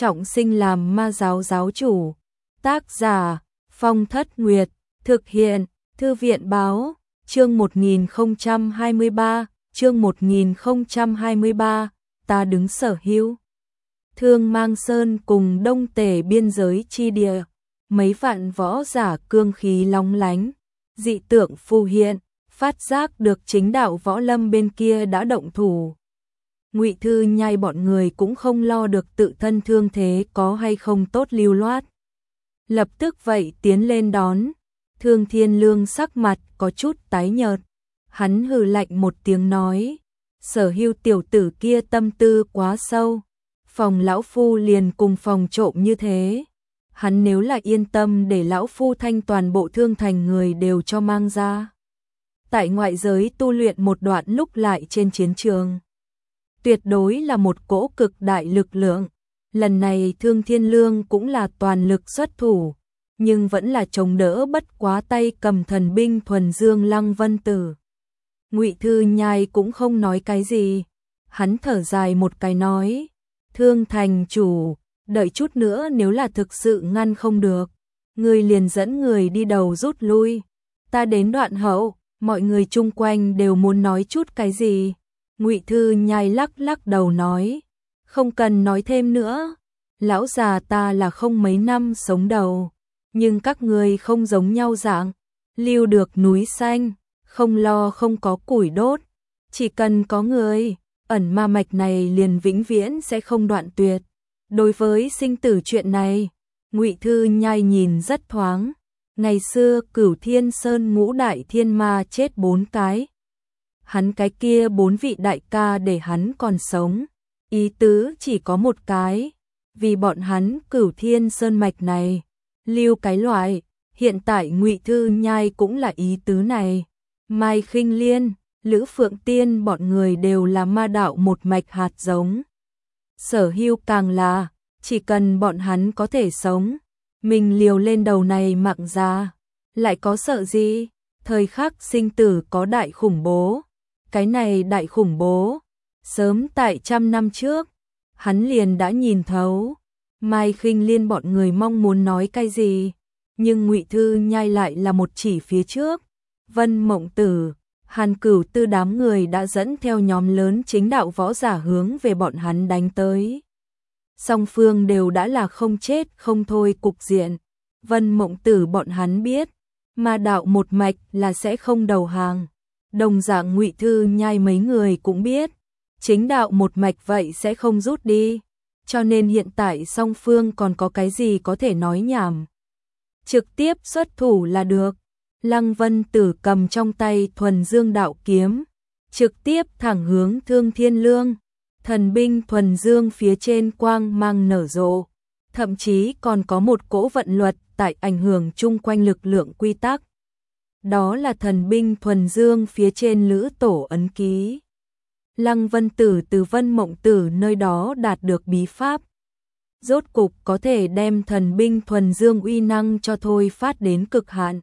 trọng sinh làm ma giáo giáo chủ. Tác giả Phong Thất Nguyệt, thực hiện Thư viện Báo, chương 1023, chương 1023, ta đứng Sở Hữu. Thương Mang Sơn cùng Đông Tề biên giới chi địa, mấy vạn võ giả cương khí long lánh, dị tượng phù hiện, phát giác được chính đạo võ lâm bên kia đã động thủ. Ngụy Thư Nhai bọn người cũng không lo được tự thân thương thế có hay không tốt lưu loát. Lập tức vậy tiến lên đón, Thương Thiên Lương sắc mặt có chút tái nhợt. Hắn hừ lạnh một tiếng nói, Sở Hữu tiểu tử kia tâm tư quá sâu, phòng lão phu liền cùng phòng trộm như thế. Hắn nếu là yên tâm để lão phu thanh toàn bộ Thương Thành người đều cho mang ra. Tại ngoại giới tu luyện một đoạn lúc lại trên chiến trường. Tuyệt đối là một cỗ cực đại lực lượng. Lần này Thương Thiên Lương cũng là toàn lực xuất thủ, nhưng vẫn là chống đỡ bất quá tay cầm thần binh thuần dương Lăng Vân Tử. Ngụy Thư Nhai cũng không nói cái gì, hắn thở dài một cái nói, Thương thành chủ, đợi chút nữa nếu là thực sự ngăn không được, người liền dẫn người đi đầu rút lui, ta đến đoạn hậu, mọi người chung quanh đều muốn nói chút cái gì. Ngụy Thư Nhai lắc lắc đầu nói, không cần nói thêm nữa, lão già ta là không mấy năm sống đầu, nhưng các người không giống nhau dạng, lưu được núi xanh, không lo không có củi đốt, chỉ cần có người, ẩn ma mạch này liền vĩnh viễn sẽ không đoạn tuyệt. Đối với sinh tử chuyện này, Ngụy Thư Nhai nhìn rất thoáng, ngày xưa Cửu Thiên Sơn ngũ đại thiên ma chết 4 cái. Hắn cái kia 4 vị đại ca để hắn còn sống, ý tứ chỉ có một cái, vì bọn hắn Cửu Thiên Sơn mạch này, lưu cái loại, hiện tại Ngụy Thư Nhai cũng là ý tứ này. Mai Khinh Liên, Lữ Phượng Tiên bọn người đều là ma đạo một mạch hạt giống. Sở Hữu càng là, chỉ cần bọn hắn có thể sống, mình liều lên đầu này mạng ra, lại có sợ gì, thời khắc sinh tử có đại khủng bố. Cái này đại khủng bố, sớm tại 100 năm trước, hắn liền đã nhìn thấu. Mai Khinh Liên bọn người mong muốn nói cái gì, nhưng Ngụy Thư Nhai lại là một chỉ phía trước. Vân Mộng Tử, Hàn Cửu Tư đám người đã dẫn theo nhóm lớn chính đạo võ giả hướng về bọn hắn đánh tới. Song phương đều đã là không chết không thôi cục diện. Vân Mộng Tử bọn hắn biết, ma đạo một mạch là sẽ không đầu hàng. Đồng dạng Ngụy Thư Nhai mấy người cũng biết, chính đạo một mạch vậy sẽ không rút đi, cho nên hiện tại song phương còn có cái gì có thể nói nhảm. Trực tiếp xuất thủ là được. Lăng Vân Tử cầm trong tay thuần dương đạo kiếm, trực tiếp thẳng hướng Thương Thiên Lương, thần binh thuần dương phía trên quang mang nở rộ, thậm chí còn có một cỗ vận luật tại ảnh hưởng chung quanh lực lượng quy tắc. Đó là thần binh thuần dương phía trên lữ tổ ấn ký. Lăng Vân Tử từ Vân Mộng Tử nơi đó đạt được bí pháp. Rốt cục có thể đem thần binh thuần dương uy năng cho thôi phát đến cực hạn.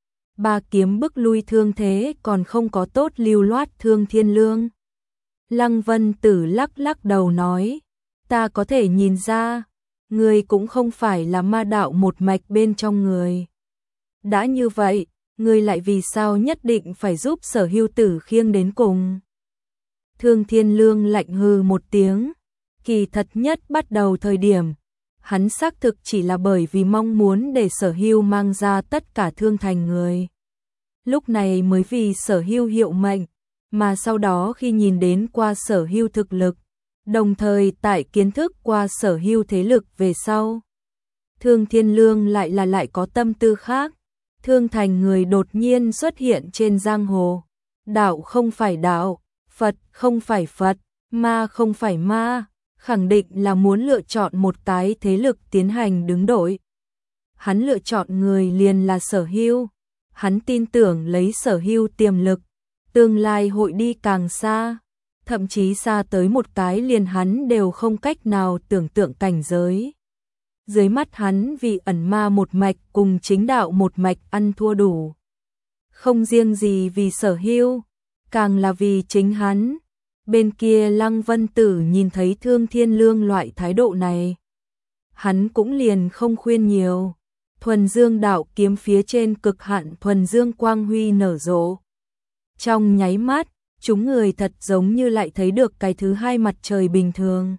3 kiếm bức lui thương thế còn không có tốt lưu loát Thương Thiên Lương. Lăng Vân Tử lắc lắc đầu nói, ta có thể nhìn ra, người cũng không phải là ma đạo một mạch bên trong người. Đã như vậy, người lại vì sao nhất định phải giúp Sở Hữu tử khiêng đến cùng? Thương Thiên Lương lạnh hừ một tiếng, kỳ thật nhất bắt đầu thời điểm, hắn xác thực chỉ là bởi vì mong muốn để Sở Hữu mang ra tất cả Thương Thành người. Lúc này mới vì Sở Hữu hiệu mệnh, mà sau đó khi nhìn đến qua Sở Hữu thực lực, đồng thời tại kiến thức qua Sở Hữu thế lực về sau, Thương Thiên Lương lại có tâm tư khác. Thương Thành người đột nhiên xuất hiện trên giang hồ, đạo không phải đạo, Phật không phải Phật, ma không phải ma, khẳng định là muốn lựa chọn một cái thế lực tiến hành đứng đội. Hắn lựa chọn người liền là Sở Hữu, hắn tin tưởng lấy Sở Hữu tiềm lực, tương lai hội đi càng xa, thậm chí xa tới một cái liền hắn đều không cách nào tưởng tượng cảnh giới. Dưới mắt hắn vì ẩn ma một mạch cùng chính đạo một mạch ăn thua đủ. Không riêng gì vì Sở Hữu, càng là vì chính hắn. Bên kia Lăng Vân Tử nhìn thấy Thương Thiên Lương loại thái độ này, hắn cũng liền không khuyên nhiều. Thuần dương đạo kiếm phía trên cực hạn thuần dương quang huy nở rộ. Trong nháy mắt, chúng người thật giống như lại thấy được cái thứ hai mặt trời bình thường.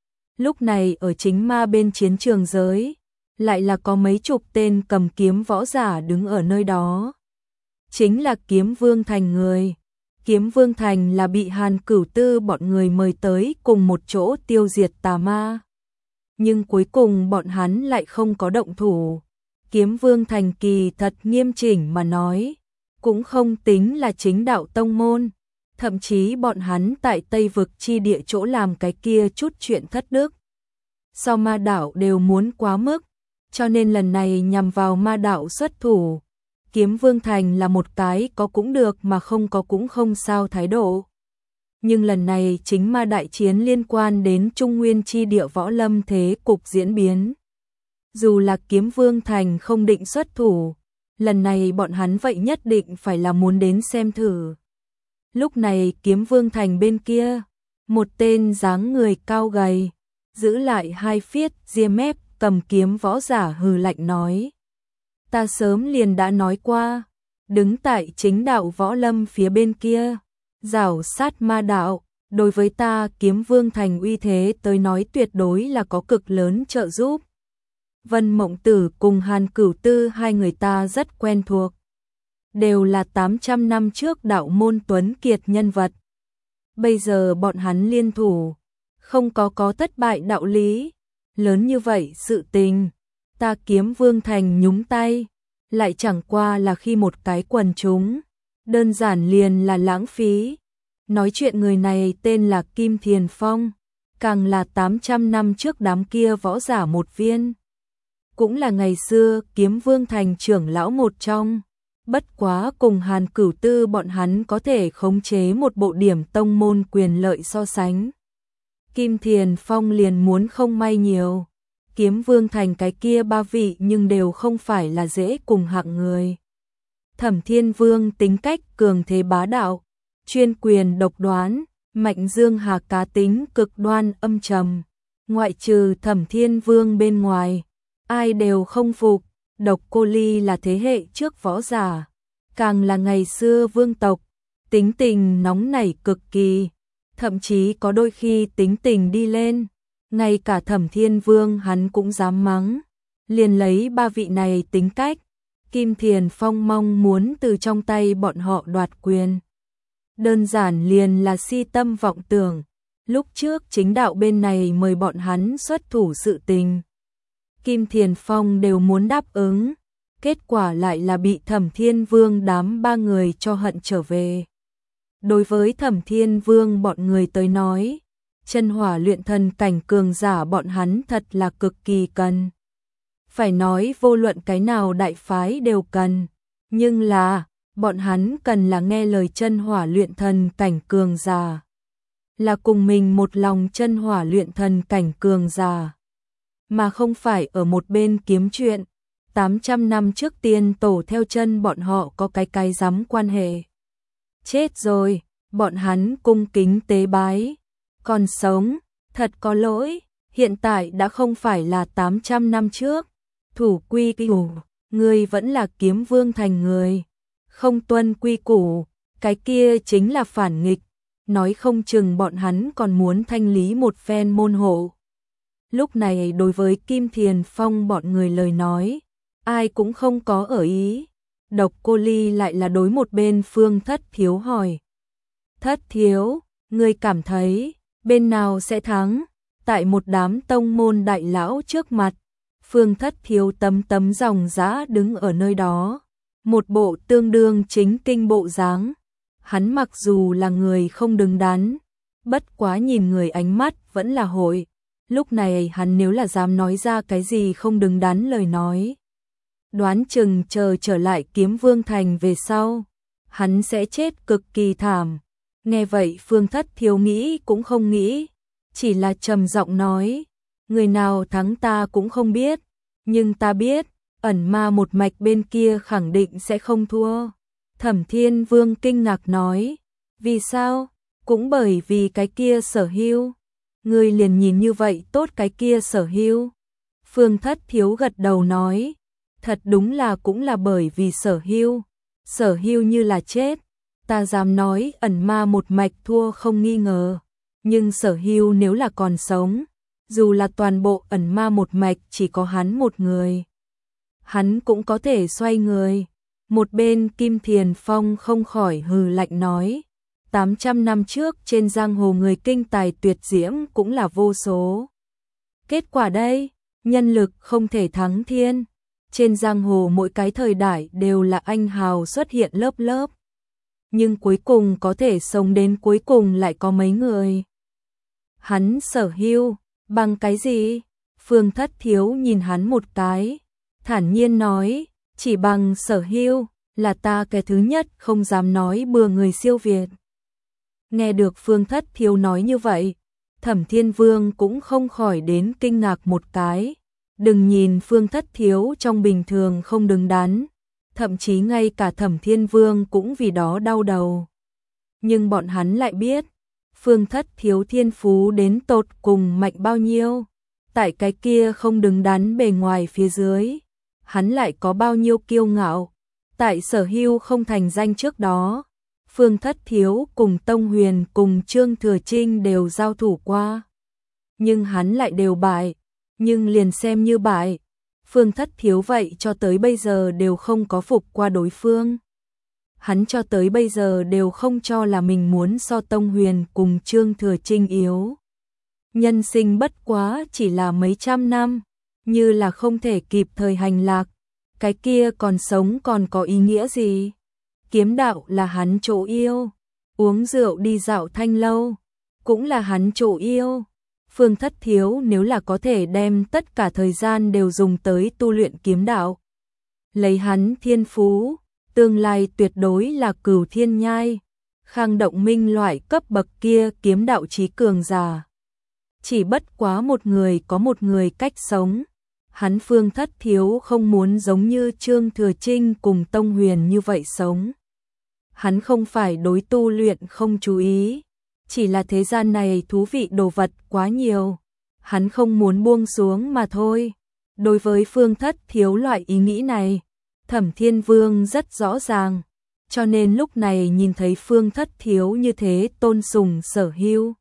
Lúc này ở chính ma bên chiến trường giới, lại là có mấy chục tên cầm kiếm võ giả đứng ở nơi đó. Chính là Kiếm Vương Thành người. Kiếm Vương Thành là bị Hàn Cửu Tư bọn người mời tới cùng một chỗ tiêu diệt tà ma. Nhưng cuối cùng bọn hắn lại không có động thủ. Kiếm Vương Thành kỳ thật nghiêm chỉnh mà nói, cũng không tính là chính đạo tông môn. Thậm chí bọn hắn tại Tây Vực chi địa chỗ làm cái kia chút chuyện thất đức. So ma đạo đều muốn quá mức, cho nên lần này nhằm vào ma đạo xuất thủ. Kiếm Vương Thành là một cái có cũng được mà không có cũng không sao thái độ. Nhưng lần này chính ma đại chiến liên quan đến Trung Nguyên chi địa võ lâm thế cục diễn biến. Dù là Kiếm Vương Thành không định xuất thủ, lần này bọn hắn vậy nhất định phải là muốn đến xem thử. Lúc này Kiếm Vương Thành bên kia, một tên dáng người cao gầy, giữ lại hai phiết ria mép cầm kiếm võ giả hừ lạnh nói. Ta sớm liền đã nói qua, đứng tại chính đạo võ lâm phía bên kia, rảo sát ma đạo, đối với ta Kiếm Vương Thành uy thế tới nói tuyệt đối là có cực lớn trợ giúp. Vân Mộng Tử cùng Hàn Cửu Tư hai người ta rất quen thuộc. Đều là 800 năm trước đạo môn tuấn kiệt nhân vật. Bây giờ bọn hắn liên thủ, không có thất bại đạo lý. Lớn như vậy sự tình, ta Kiếm Vương Thành nhúng tay, lại chẳng qua là khi một cái quần chúng, đơn giản liền là lãng phí. Nói chuyện người này tên là Kim Thiền Phong, càng là 800 năm trước đám kia võ giả một viên. Cũng là ngày xưa Kiếm Vương Thành trưởng lão một trong. Bất quá cùng Hàn Cửu Tư bọn hắn có thể khống chế một bộ điểm tông môn quyền lợi so sánh. Kim Thiền Phong liền muốn không may nhiều. Kiếm Vương Thành cái kia ba vị nhưng đều không phải là dễ cùng hạng người. Thẩm Thiên Vương tính cách cường thế bá đạo, chuyên quyền độc đoán, Mạnh Dương Hà cá tính cực đoan âm trầm. Ngoại trừ Thẩm Thiên Vương bên ngoài, ai đều không phục. Độc Cô Ly là thế hệ trước võ giả, càng là ngày xưa vương tộc, tính tình nóng nảy cực kỳ, thậm chí có đôi khi tính tình đi lên, ngay cả Thẩm Thiên Vương hắn cũng dám mắng. Liền lấy ba vị này tính cách, Kim Thiền Phong mong muốn từ trong tay bọn họ đoạt quyền. Đơn giản liền là si tâm vọng tưởng, lúc trước chính đạo bên này mời bọn hắn xuất thủ sự tình. Kim Thiền Phong đều muốn đáp ứng, kết quả lại là bị Thẩm Thiên Vương đám ba người cho hận trở về. Đối với Thẩm Thiên Vương bọn người tới nói, chân hỏa luyện thần cảnh cường giả bọn hắn thật là cực kỳ cần. Phải nói vô luận cái nào đại phái đều cần, nhưng là, bọn hắn cần là nghe lời chân hỏa luyện thần cảnh cường giả. Là cùng mình một lòng chân hỏa luyện thần cảnh cường giả. Mà không phải ở một bên kiếm chuyện, 800 năm trước tiên tổ theo chân bọn họ có cái dám quan hệ. Chết rồi, bọn hắn cung kính tế bái, còn sống, thật có lỗi, hiện tại đã không phải là 800 năm trước. Thủ quy củ, người vẫn là Kiếm Vương Thành người, không tuân quy củ, cái kia chính là phản nghịch, nói không chừng bọn hắn còn muốn thanh lý một phen môn hộ. Lúc này đối với Kim Thiền Phong bọn người lời nói, ai cũng không có ở ý. Độc Cô Ly lại là đối một bên Phương Thất Thiếu hỏi. Thất Thiếu, ngươi cảm thấy, bên nào sẽ thắng? Tại một đám tông môn đại lão trước mặt, Phương Thất Thiếu tấm dòng dã đứng ở nơi đó. Một bộ tương đương chính kinh bộ dáng. Hắn mặc dù là người không đứng đắn, bất quá nhìn người ánh mắt vẫn là hội. Lúc này hắn nếu là dám nói ra cái gì không đứng đắn lời nói, đoán chừng chờ trở lại Kiếm Vương Thành về sau, hắn sẽ chết cực kỳ thảm. Nghe vậy Phương Thất Thiếu nghĩ cũng không nghĩ, chỉ là trầm giọng nói, người nào thắng ta cũng không biết, nhưng ta biết, ẩn ma một mạch bên kia khẳng định sẽ không thua. Thẩm Thiên Vương kinh ngạc nói, vì sao? Cũng bởi vì cái kia Sở Hưu. Ngươi liền nhìn như vậy tốt cái kia Sở Hưu. Phương Thất Thiếu gật đầu nói, thật đúng là cũng là bởi vì Sở Hưu như là chết, ta dám nói ẩn ma một mạch thua không nghi ngờ, nhưng Sở Hưu nếu là còn sống, dù là toàn bộ ẩn ma một mạch chỉ có hắn một người, hắn cũng có thể xoay người. Một bên Kim Thiền Phong không khỏi hừ lạnh nói, 800 năm trước trên giang hồ người kinh tài tuyệt diễm cũng là vô số. Kết quả đây, nhân lực không thể thắng thiên. Trên giang hồ mỗi cái thời đại đều là anh hào xuất hiện lớp lớp. Nhưng cuối cùng có thể sống đến cuối cùng lại có mấy người. Hắn Sở Hưu, bằng cái gì? Phương Thất Thiếu nhìn hắn một cái, thản nhiên nói, chỉ bằng Sở Hưu, là ta cái thứ nhất không dám nói bừa người siêu việt. Nghe được Phương Thất Thiếu nói như vậy, Thẩm Thiên Vương cũng không khỏi đến kinh ngạc một cái. Đừng nhìn Phương Thất Thiếu trong bình thường không đứng đắn, thậm chí ngay cả Thẩm Thiên Vương cũng vì đó đau đầu. Nhưng bọn hắn lại biết, Phương Thất Thiếu thiên phú đến tột cùng mạnh bao nhiêu, tại cái kia không đứng đắn bề ngoài phía dưới, hắn lại có bao nhiêu kiêu ngạo. Tại Sở Hưu không thành danh trước đó, Phương Thất Thiếu cùng Tông Huyền cùng Trương Thừa Trinh đều giao thủ qua. Nhưng hắn lại đều bại, nhưng liền xem như bại, Phương Thất Thiếu vậy cho tới bây giờ đều không có phục qua đối phương. Hắn cho tới bây giờ đều không cho là mình muốn so Tông Huyền cùng Trương Thừa Trinh yếu. Nhân sinh bất quá chỉ là mấy trăm năm, như là không thể kịp thời hành lạc, cái kia còn sống còn có ý nghĩa gì? Kiếm đạo là hắn chỗ yêu, uống rượu đi dạo thanh lâu, cũng là hắn chỗ yêu. Phương Thất Thiếu nếu là có thể đem tất cả thời gian đều dùng tới tu luyện kiếm đạo, lấy hắn thiên phú, tương lai tuyệt đối là cửu thiên nhai, Khang Động Minh loại cấp bậc kia kiếm đạo trí cường giả. Chỉ bất quá một người có một người cách sống. Hắn Phương Thất Thiếu không muốn giống như Trương Thừa Trinh cùng Tông Huyền như vậy sống. Hắn không phải đối tu luyện không chú ý, chỉ là thế gian này thú vị đồ vật quá nhiều, hắn không muốn buông xuống mà thôi. Đối với Phương Thất Thiếu loại ý nghĩ này, Thẩm Thiên Vương rất rõ ràng, cho nên lúc này nhìn thấy Phương Thất Thiếu như thế tôn sùng Sở Hưu,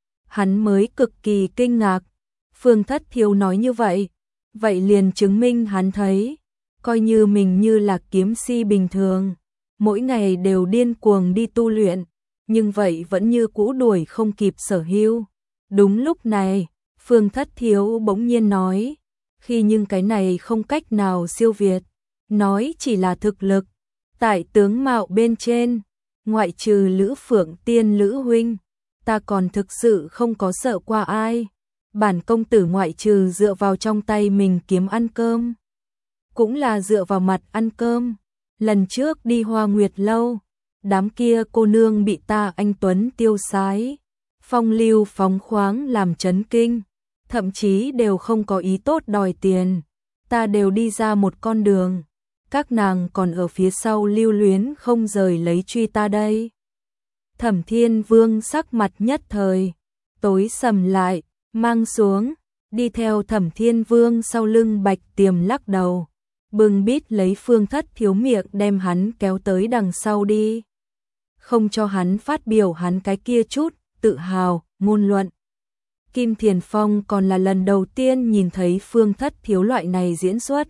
hắn mới cực kỳ kinh ngạc. Phương Thất Thiếu nói như vậy, vậy liền chứng minh hắn thấy, coi như mình như là kiếm si bình thường, mỗi ngày đều điên cuồng đi tu luyện, nhưng vậy vẫn như cũ đuổi không kịp Sở Hưu. Đúng lúc này, Phương Thất Thiếu bỗng nhiên nói, khi nhưng cái này không cách nào siêu việt, nói chỉ là thực lực, tại tướng mạo bên trên, ngoại trừ Lữ Phượng Tiên Lữ huynh, ta còn thực sự không có sợ qua ai. Bản công tử ngoại trừ dựa vào trong tay mình kiếm ăn cơm, cũng là dựa vào mặt ăn cơm. Lần trước đi Hoa Nguyệt lâu, đám kia cô nương bị ta anh tuấn tiêu sái, phong lưu phóng khoáng làm chấn kinh, thậm chí đều không có ý tốt đòi tiền, ta đều đi ra một con đường, các nàng còn ở phía sau lưu luyến không rời lấy truy ta đây. Thẩm Thiên Vương sắc mặt nhất thời tối sầm lại, mang xuống, đi theo Thẩm Thiên Vương sau lưng Bạch Tiềm lắc đầu, bưng bít lấy Phương Thất Thiếu miệng đem hắn kéo tới đằng sau đi, không cho hắn phát biểu hắn cái kia chút tự hào ngôn luận. Kim Thiền Phong còn là lần đầu tiên nhìn thấy Phương Thất Thiếu loại này diễn xuất,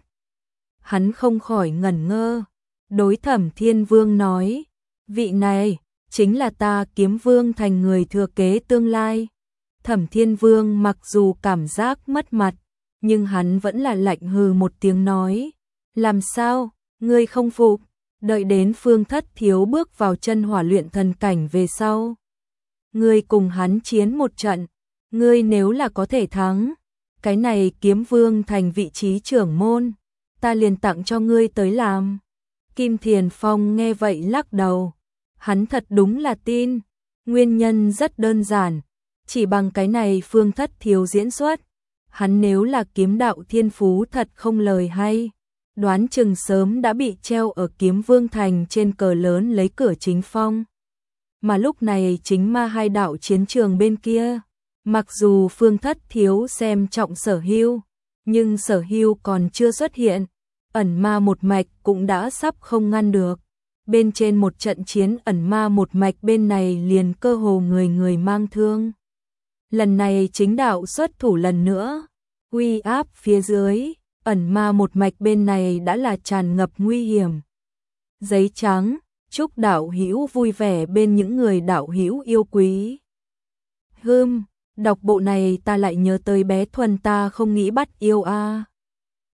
hắn không khỏi ngẩn ngơ, đối Thẩm Thiên Vương nói, vị này chính là ta Kiếm Vương thành người thừa kế tương lai. Thẩm Thiên Vương mặc dù cảm giác mất mặt, nhưng hắn vẫn là lạnh hừ một tiếng nói, làm sao, ngươi không phục, đợi đến Phương Thất Thiếu bước vào chân hỏa luyện thần cảnh về sau. Ngươi cùng hắn chiến một trận, ngươi nếu là có thể thắng, cái này Kiếm Vương thành vị trí trưởng môn, ta liền tặng cho ngươi tới làm. Kim Thiền Phong nghe vậy lắc đầu, hắn thật đúng là tin, nguyên nhân rất đơn giản. Chỉ bằng cái này Phương Thất Thiếu diễn xuất, hắn nếu là kiếm đạo thiên phú thật không lời hay, đoán chừng sớm đã bị treo ở Kiếm Vương thành trên cờ lớn lấy cửa chính phong. Mà lúc này chính ma hai đạo chiến trường bên kia, mặc dù Phương Thất Thiếu xem trọng Sở Hưu, Nhưng Sở Hưu còn chưa xuất hiện, ẩn ma một mạch cũng đã sắp không ngăn được. Bên trên một trận chiến ẩn ma một mạch bên này liền cơ hồ người người mang thương. Lần này chính đạo xuất thủ lần nữa, uy áp phía dưới, ẩn ma một mạch bên này đã là tràn ngập nguy hiểm. Giấy trắng, chúc đạo hữu vui vẻ bên những người đạo hữu yêu quý. Đọc bộ này ta lại nhớ tới bé Thuần ta không nghĩ bắt yêu a.